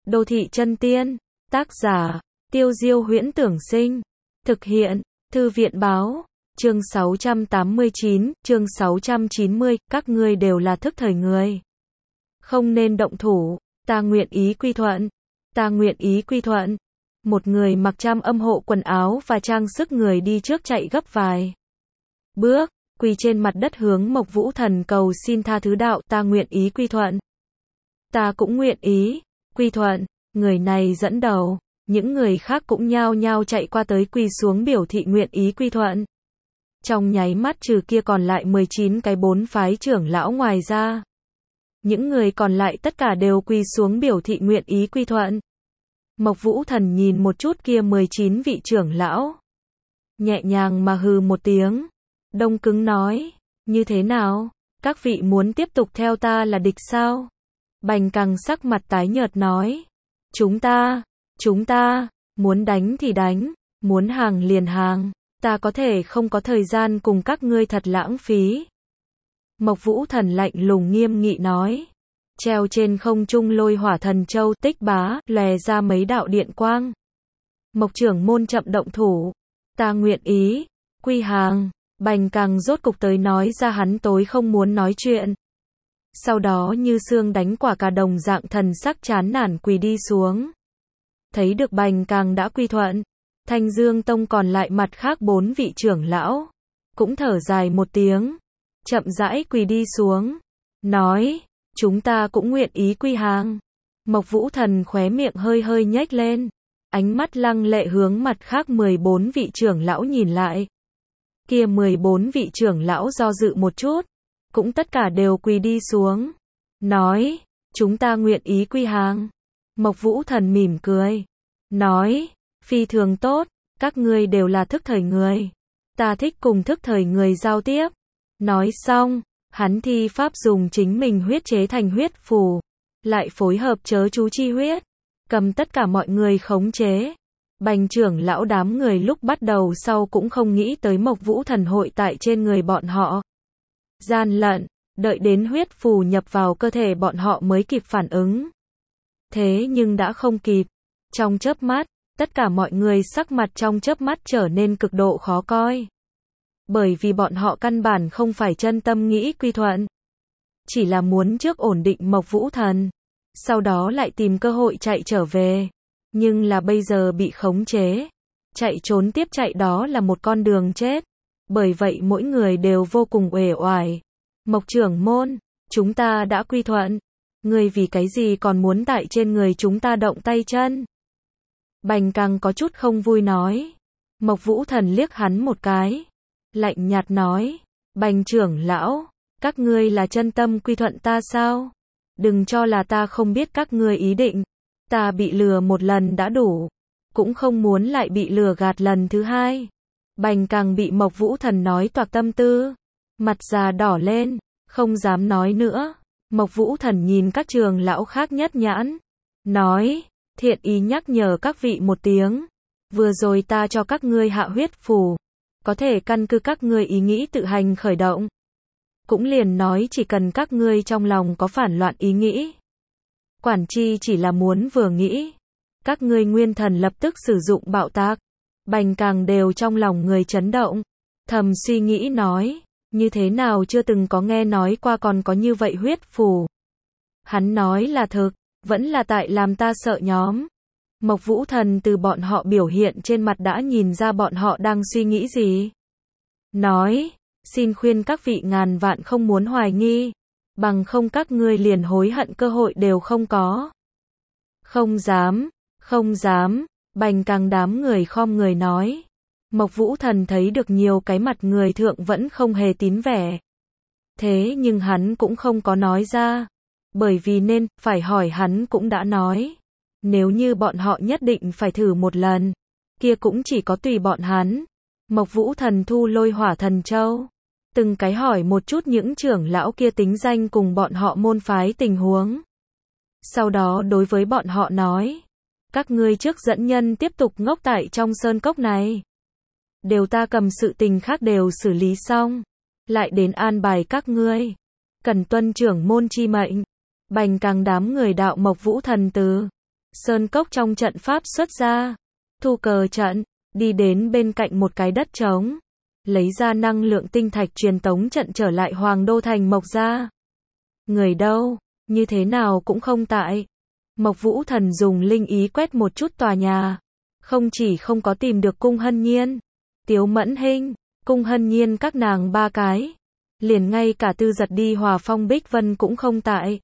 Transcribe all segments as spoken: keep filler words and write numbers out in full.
Đô thị chân tiên, tác giả, Tiêu Diêu Huyễn Tưởng Sinh, thực hiện, Thư viện Báo, chương sáu trăm tám mươi chín, chương sáu trăm chín mươi, các ngươi đều là thức thời người. Không nên động thủ, ta nguyện ý quy thuận, ta nguyện ý quy thuận. Một người mặc trăm âm hộ quần áo và trang sức người đi trước chạy gấp vài bước, quỳ trên mặt đất hướng Mộc Vũ Thần cầu xin tha thứ đạo, ta nguyện ý quy thuận. Ta cũng nguyện ý, quy thuận, người này dẫn đầu, những người khác cũng nhao nhao chạy qua tới quỳ xuống biểu thị nguyện ý quy thuận. Trong nháy mắt trừ kia còn lại mười chín cái bốn phái trưởng lão ngoài ra. Những người còn lại tất cả đều quỳ xuống biểu thị nguyện ý quy thuận. Mộc Vũ Thần nhìn một chút kia mười chín vị trưởng lão. Nhẹ nhàng mà hừ một tiếng. Đông cứng nói, như thế nào? Các vị muốn tiếp tục theo ta là địch sao? Bành Cằng sắc mặt tái nhợt nói. Chúng ta, chúng ta, muốn đánh thì đánh, muốn hàng liền hàng. Ta có thể không có thời gian cùng các ngươi thật lãng phí. Mộc Vũ Thần lạnh lùng nghiêm nghị nói. Treo trên không trung lôi hỏa thần châu tích bá, lòe ra mấy đạo điện quang. Mộc trưởng môn chậm động thủ. Ta nguyện ý, quy hàng. Bành Cằng rốt cục tới nói ra hắn tối không muốn nói chuyện. Sau đó như xương đánh quả cà đồng dạng thần sắc chán nản quỳ đi xuống. Thấy được Bành Cằng đã quy thuận. Thanh Dương Tông còn lại mặt khác bốn vị trưởng lão. Cũng thở dài một tiếng. Chậm rãi quỳ đi xuống. Nói, chúng ta cũng nguyện ý quy hàng. Mộc Vũ Thần khóe miệng hơi hơi nhếch lên. Ánh mắt lăng lệ hướng mặt khác mười bốn vị trưởng lão nhìn lại. Kia mười bốn vị trưởng lão do dự một chút. Cũng tất cả đều quỳ đi xuống. Nói, chúng ta nguyện ý quy hàng. Mộc Vũ Thần mỉm cười. Nói, phi thường tốt, các ngươi đều là thức thời người. Ta thích cùng thức thời người giao tiếp. Nói xong, hắn thi pháp dùng chính mình huyết chế thành huyết phù. Lại phối hợp chớ chú chi huyết. Cầm tất cả mọi người khống chế. Bành trưởng lão đám người lúc bắt đầu sau cũng không nghĩ tới Mộc Vũ Thần hội tại trên người bọn họ. Gian lận, đợi đến huyết phù nhập vào cơ thể bọn họ mới kịp phản ứng. Thế nhưng đã không kịp. Trong chớp mắt, tất cả mọi người sắc mặt trong chớp mắt trở nên cực độ khó coi. Bởi vì bọn họ căn bản không phải chân tâm nghĩ quy thuận. Chỉ là muốn trước ổn định Mộc Vũ Thần. Sau đó lại tìm cơ hội chạy trở về. Nhưng là bây giờ bị khống chế. Chạy trốn tiếp chạy đó là một con đường chết. Bởi vậy mỗi người đều vô cùng uể oải. Mộc trưởng môn, chúng ta đã quy thuận. Ngươi vì cái gì còn muốn tại trên người chúng ta động tay chân? Bành Cằng có chút không vui nói. Mộc Vũ Thần liếc hắn một cái. Lạnh nhạt nói. Bành trưởng lão, các ngươi là chân tâm quy thuận ta sao? Đừng cho là ta không biết các ngươi ý định. Ta bị lừa một lần đã đủ. Cũng không muốn lại bị lừa gạt lần thứ hai. Bành Cằng bị Mộc Vũ Thần nói toạc tâm tư. Mặt già đỏ lên, không dám nói nữa. Mộc Vũ Thần nhìn các trường lão khác nhất nhãn. Nói, thiện ý nhắc nhở các vị một tiếng. Vừa rồi ta cho các ngươi hạ huyết phù. Có thể căn cứ các ngươi ý nghĩ tự hành khởi động. Cũng liền nói chỉ cần các ngươi trong lòng có phản loạn ý nghĩ. Quản chi chỉ là muốn vừa nghĩ. Các ngươi nguyên thần lập tức sử dụng bạo tác. Bành Cằng đều trong lòng người chấn động. Thầm suy nghĩ nói. Như thế nào chưa từng có nghe nói qua còn có như vậy huyết phù. Hắn nói là thực. Vẫn là tại làm ta sợ nhóm. Mộc Vũ Thần từ bọn họ biểu hiện trên mặt đã nhìn ra bọn họ đang suy nghĩ gì. Nói. Xin khuyên các vị ngàn vạn không muốn hoài nghi. Bằng không các ngươi liền hối hận cơ hội đều không có. Không dám, không dám. Bành Cằng đám người khom người nói. Mộc Vũ Thần thấy được nhiều cái mặt người thượng vẫn không hề tín vẻ. Thế nhưng hắn cũng không có nói ra. Bởi vì nên, phải hỏi hắn cũng đã nói. Nếu như bọn họ nhất định phải thử một lần. Kia cũng chỉ có tùy bọn hắn. Mộc Vũ Thần thu lôi hỏa thần châu. Từng cái hỏi một chút những trưởng lão kia tính danh cùng bọn họ môn phái tình huống. Sau đó đối với bọn họ nói. Các ngươi trước dẫn nhân tiếp tục ngốc tại trong sơn cốc này. Đều ta cầm sự tình khác đều xử lý xong. Lại đến an bài các ngươi. Cần tuân trưởng môn chi mệnh. Bành Cằng đám người đạo Mộc Vũ Thần từ. sơn cốc trong trận pháp xuất ra, thu cờ trận, đi đến bên cạnh một cái đất trống, lấy ra năng lượng tinh thạch truyền tống trận trở lại Hoàng Đô Thành Mộc gia. Người đâu, như thế nào cũng không tại. Mộc Vũ Thần dùng linh ý quét một chút tòa nhà, không chỉ không có tìm được Cung Hân Nhiên, Tiếu Mẫn Hinh, Cung Hân Nhiên các nàng ba cái, liền ngay cả Tư Giật đi Hòa Phong Bích Vân cũng không tại.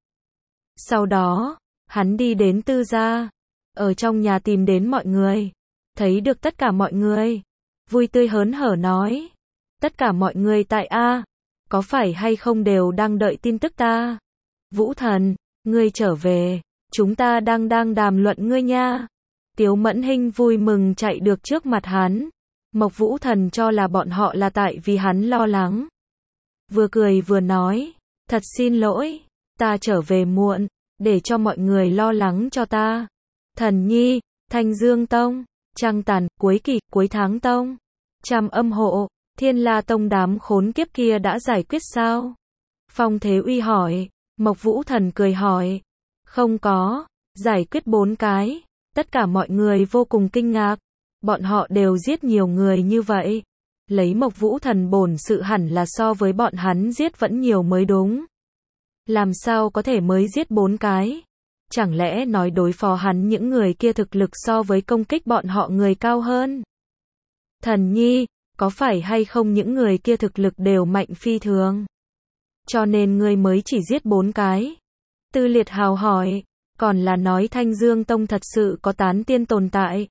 Sau đó, hắn đi đến Tư gia, ở trong nhà tìm đến mọi người, thấy được tất cả mọi người, vui tươi hớn hở nói, tất cả mọi người tại a, có phải hay không đều đang đợi tin tức ta? Vũ Thần, ngươi trở về, chúng ta đang đang đàm luận ngươi nha. Tiếu Mẫn Hinh vui mừng chạy được trước mặt hắn. Mộc Vũ Thần cho là bọn họ là tại vì hắn lo lắng. Vừa cười vừa nói, thật xin lỗi, ta trở về muộn, để cho mọi người lo lắng cho ta. Thần Nhi, Thanh Dương Tông, Trăng Tàn, cuối kỳ, cuối tháng Tông, Trăm Âm Hộ, Thiên La Tông đám khốn kiếp kia đã giải quyết sao? Phong Thế Uy hỏi. Mộc Vũ Thần cười hỏi, không có, giải quyết bốn cái. Tất cả mọi người vô cùng kinh ngạc, bọn họ đều giết nhiều người như vậy. Lấy Mộc Vũ Thần bổn sự hẳn là so với bọn hắn giết vẫn nhiều mới đúng. Làm sao có thể mới giết bốn cái? Chẳng lẽ nói đối phó hắn những người kia thực lực so với công kích bọn họ người cao hơn? Thần Nhi, có phải hay không những người kia thực lực đều mạnh phi thường? Cho nên ngươi mới chỉ giết bốn cái. Tư Liệt Hào hỏi, còn là nói Thanh Dương Tông thật sự có tán tiên tồn tại.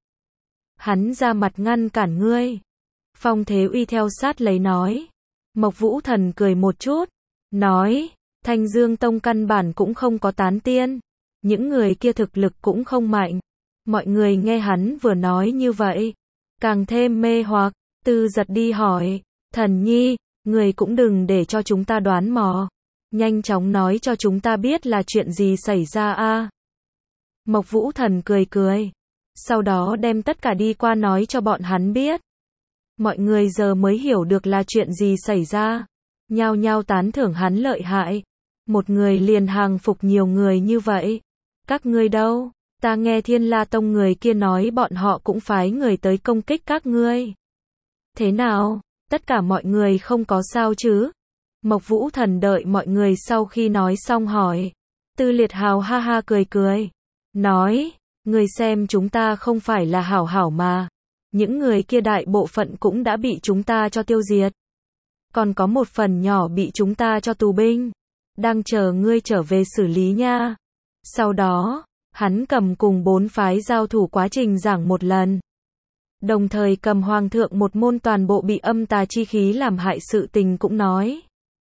Hắn ra mặt ngăn cản ngươi. Phong Thế Uy theo sát lấy nói. Mộc Vũ Thần cười một chút, nói, Thanh Dương Tông căn bản cũng không có tán tiên. Những người kia thực lực cũng không mạnh. Mọi người nghe hắn vừa nói như vậy, càng thêm mê hoặc. Tư Giật đi hỏi, Thần Nhi, người cũng đừng để cho chúng ta đoán mò. Nhanh chóng nói cho chúng ta biết là chuyện gì xảy ra a. Mộc Vũ Thần cười cười. Sau đó đem tất cả đi qua nói cho bọn hắn biết. Mọi người giờ mới hiểu được là chuyện gì xảy ra. Nhao nhao tán thưởng hắn lợi hại. Một người liền hàng phục nhiều người như vậy. Các ngươi đâu? Ta nghe Thiên La Tông người kia nói bọn họ cũng phái người tới công kích các ngươi. Thế nào? Tất cả mọi người không có sao chứ? Mộc Vũ Thần đợi mọi người sau khi nói xong hỏi. Tư Liệt Hào ha ha cười cười. Nói, người xem chúng ta không phải là hảo hảo mà. Những người kia đại bộ phận cũng đã bị chúng ta cho tiêu diệt. Còn có một phần nhỏ bị chúng ta cho tù binh. Đang chờ ngươi trở về xử lý nha. Sau đó, hắn cầm cùng bốn phái giao thủ quá trình giảng một lần. Đồng thời cầm hoàng thượng một môn toàn bộ bị âm tà chi khí làm hại sự tình cũng nói.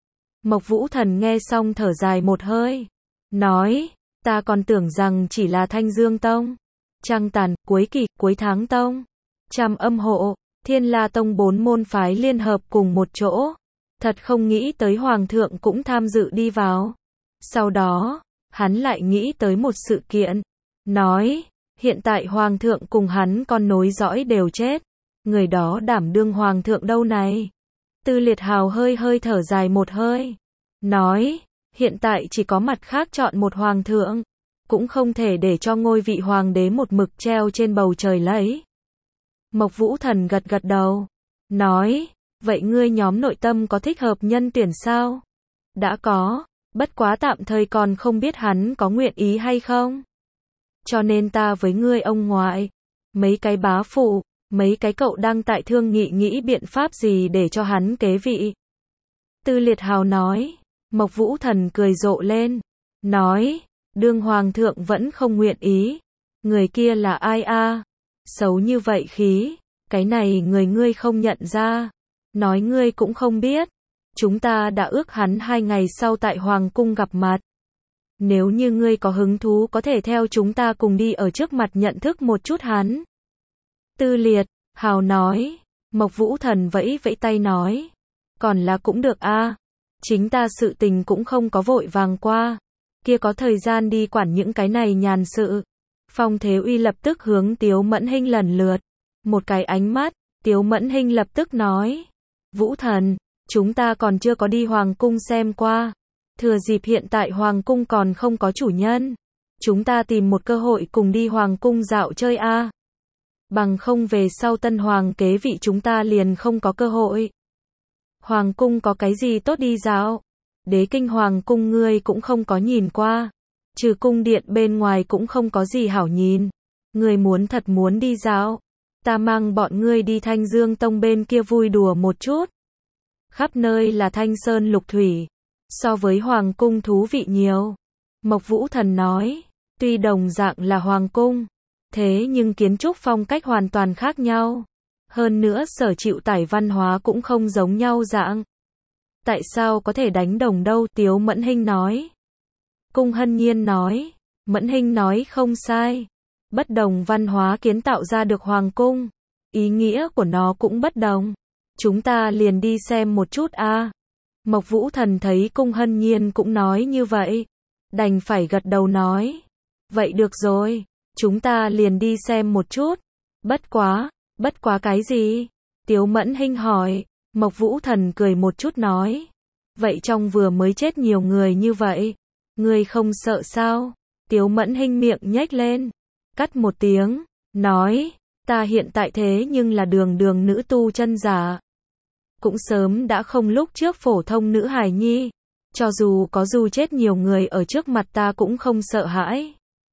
Mộc Vũ Thần nghe xong thở dài một hơi. Nói, ta còn tưởng rằng chỉ là Thanh Dương Tông, Trăng Tàn, cuối kỳ, cuối tháng Tông, Trăm Âm Hộ, Thiên La Tông bốn môn phái liên hợp cùng một chỗ. Thật không nghĩ tới hoàng thượng cũng tham dự đi vào. Sau đó, hắn lại nghĩ tới một sự kiện. Nói, hiện tại hoàng thượng cùng hắn con nối dõi đều chết. Người đó đảm đương hoàng thượng đâu này? Tư Liệt Hào hơi hơi thở dài một hơi. Nói, hiện tại chỉ có mặt khác chọn một hoàng thượng. Cũng không thể để cho ngôi vị hoàng đế một mực treo trên bầu trời lấy. Mộc Vũ Thần gật gật đầu. Nói, vậy ngươi nhóm nội tâm có thích hợp nhân tuyển sao? Đã có, bất quá tạm thời còn không biết hắn có nguyện ý hay không. Cho nên ta với ngươi ông ngoại, mấy cái bá phụ, mấy cái cậu đang tại thương nghị nghĩ biện pháp gì để cho hắn kế vị. Tư Liệt Hào nói. Mộc Vũ Thần cười rộ lên. Nói, đương hoàng thượng vẫn không nguyện ý. Người kia là ai a? Xấu như vậy khí, cái này người ngươi không nhận ra. Nói ngươi cũng không biết. Chúng ta đã ước hắn hai ngày sau tại Hoàng Cung gặp mặt. Nếu như ngươi có hứng thú có thể theo chúng ta cùng đi ở trước mặt nhận thức một chút hắn. Tư Liệt Hào nói. Mộc Vũ Thần vẫy vẫy tay nói. Còn là cũng được a. Chính ta sự tình cũng không có vội vàng qua. Kia có thời gian đi quản những cái này nhàn sự. Phong Thế Uy lập tức hướng Tiếu Mẫn Hinh lần lượt. Một cái ánh mắt, Tiếu Mẫn Hinh lập tức nói. Vũ Thần, chúng ta còn chưa có đi Hoàng Cung xem qua. Thừa dịp hiện tại Hoàng Cung còn không có chủ nhân. chúng ta tìm một cơ hội cùng đi hoàng cung dạo chơi a. Bằng không về sau tân hoàng kế vị chúng ta liền không có cơ hội. Hoàng cung có cái gì tốt đi dạo? Đế kinh hoàng cung ngươi cũng không có nhìn qua. Trừ cung điện bên ngoài cũng không có gì hảo nhìn. Ngươi muốn thật muốn đi dạo. Ta mang bọn ngươi đi Thanh Dương Tông bên kia vui đùa một chút. Khắp nơi là thanh sơn lục thủy. So với hoàng cung thú vị nhiều. Mộc Vũ Thần nói. Tuy đồng dạng là hoàng cung. Thế nhưng kiến trúc phong cách hoàn toàn khác nhau. Hơn nữa sở chịu tải văn hóa cũng không giống nhau dạng. Tại sao có thể đánh đồng đâu? Tiếu Mẫn Hinh nói. Cung Hân Nhiên nói. Mẫn Hinh nói không sai. Bất đồng văn hóa kiến tạo ra được hoàng cung. Ý nghĩa của nó cũng bất đồng. Chúng ta liền đi xem một chút a. À. Mộc Vũ Thần thấy Cung Hân Nhiên cũng nói như vậy. Đành phải gật đầu nói. Vậy được rồi. Chúng ta liền đi xem một chút. Bất quá. Bất quá cái gì? Tiếu Mẫn Hinh hỏi. Mộc Vũ Thần cười một chút nói. Vậy trong vừa mới chết nhiều người như vậy. Ngươi không sợ sao? Tiếu Mẫn Hinh miệng nhếch lên. Cắt một tiếng. Nói. Ta hiện tại thế nhưng là đường đường nữ tu chân giả. Cũng sớm đã không lúc trước phổ thông nữ hài nhi. Cho dù có dù chết nhiều người ở trước mặt ta cũng không sợ hãi.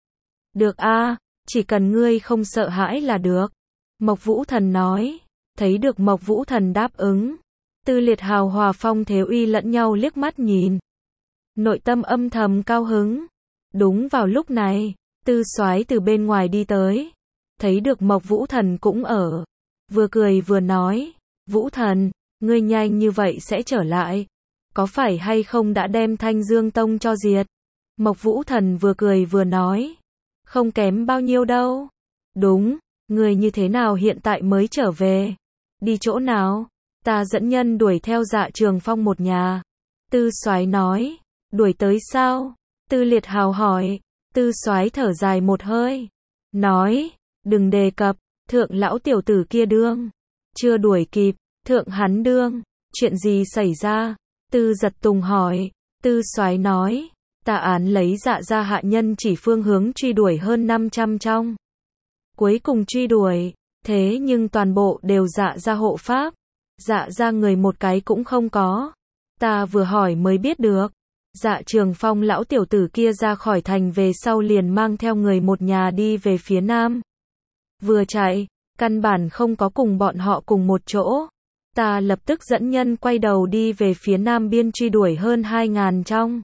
Được a, à, chỉ cần ngươi không sợ hãi là được. Mộc Vũ Thần nói. Thấy được Mộc Vũ Thần đáp ứng. Tư Liệt Hào hòa Phong Thế Uy lẫn nhau liếc mắt nhìn. Nội tâm âm thầm cao hứng. Đúng vào lúc này, Tư Soái từ bên ngoài đi tới. Thấy được Mộc Vũ Thần cũng ở. Vừa cười vừa nói. Vũ Thần, ngươi nhanh như vậy sẽ trở lại. Có phải hay không đã đem Thanh Dương Tông cho diệt? Mộc Vũ Thần vừa cười vừa nói. Không kém bao nhiêu đâu. Đúng, ngươi như thế nào hiện tại mới trở về? Đi chỗ nào? Ta dẫn nhân đuổi theo Dạ Trường Phong một nhà. Tư Soái nói. Đuổi tới sao? Tư Liệt Hào hỏi. Tư Soái thở dài một hơi. Nói. Đừng đề cập. Thượng lão tiểu tử kia đương. Chưa đuổi kịp. Thượng hắn đương. Chuyện gì xảy ra? Tư Giật Tùng hỏi. Tư Soái nói. Tà án lấy Dạ gia hạ nhân chỉ phương hướng truy đuổi hơn năm trăm trong. Cuối cùng truy đuổi. Thế nhưng toàn bộ đều Dạ gia hộ pháp. Dạ gia người một cái cũng không có. Ta vừa hỏi mới biết được. Dạ Trường Phong lão tiểu tử kia ra khỏi thành về sau liền mang theo người một nhà đi về phía nam. Vừa chạy, căn bản không có cùng bọn họ cùng một chỗ. Ta lập tức dẫn nhân quay đầu đi về phía nam biên truy đuổi hơn hai ngàn trong.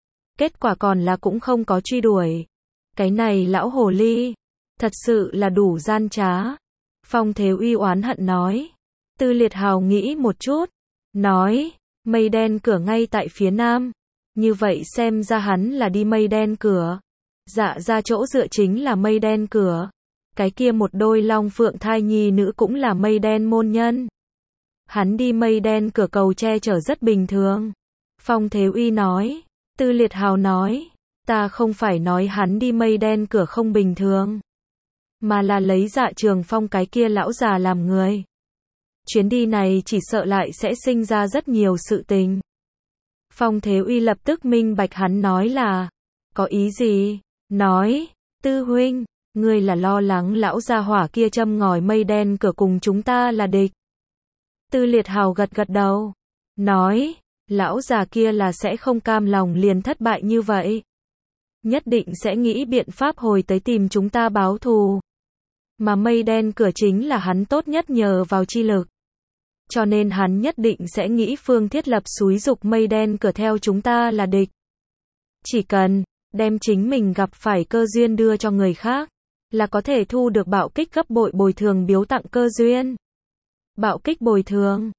Kết quả còn là cũng không có truy đuổi. Cái này lão hồ ly, thật sự là đủ gian trá. Phong Thế Uy oán hận nói. Tư Liệt Hào nghĩ một chút. Nói, mây đen cửa ngay tại phía nam. Như vậy xem ra hắn là đi mây đen cửa. Dạ ra chỗ dựa chính là mây đen cửa. Cái kia một đôi long phượng thai nhi nữ cũng là mây đen môn nhân. Hắn đi mây đen cửa cầu che chở rất bình thường. Phong Thế Uy nói. Tư Liệt Hào nói. Ta không phải nói hắn đi mây đen cửa không bình thường. Mà là lấy Dạ Trường Phong cái kia lão già làm người. Chuyến đi này chỉ sợ lại sẽ sinh ra rất nhiều sự tình. Phong Thế Uy lập tức minh bạch hắn nói là. Có ý gì? Nói. Tư huynh. Ngươi là lo lắng lão gia hỏa kia châm ngòi mây đen cửa cùng chúng ta là địch. Tư Liệt Hào gật gật đầu. Nói. Lão già kia là sẽ không cam lòng liền thất bại như vậy. Nhất định sẽ nghĩ biện pháp hồi tới tìm chúng ta báo thù. Mà mây đen cửa chính là hắn tốt nhất nhờ vào chi lực. Cho nên hắn nhất định sẽ nghĩ phương thiết lập xúi dục mây đen cửa theo chúng ta là địch. Chỉ cần đem chính mình gặp phải cơ duyên đưa cho người khác, là có thể thu được bạo kích gấp bội bồi thường biếu tặng cơ duyên. Bạo kích bồi thường.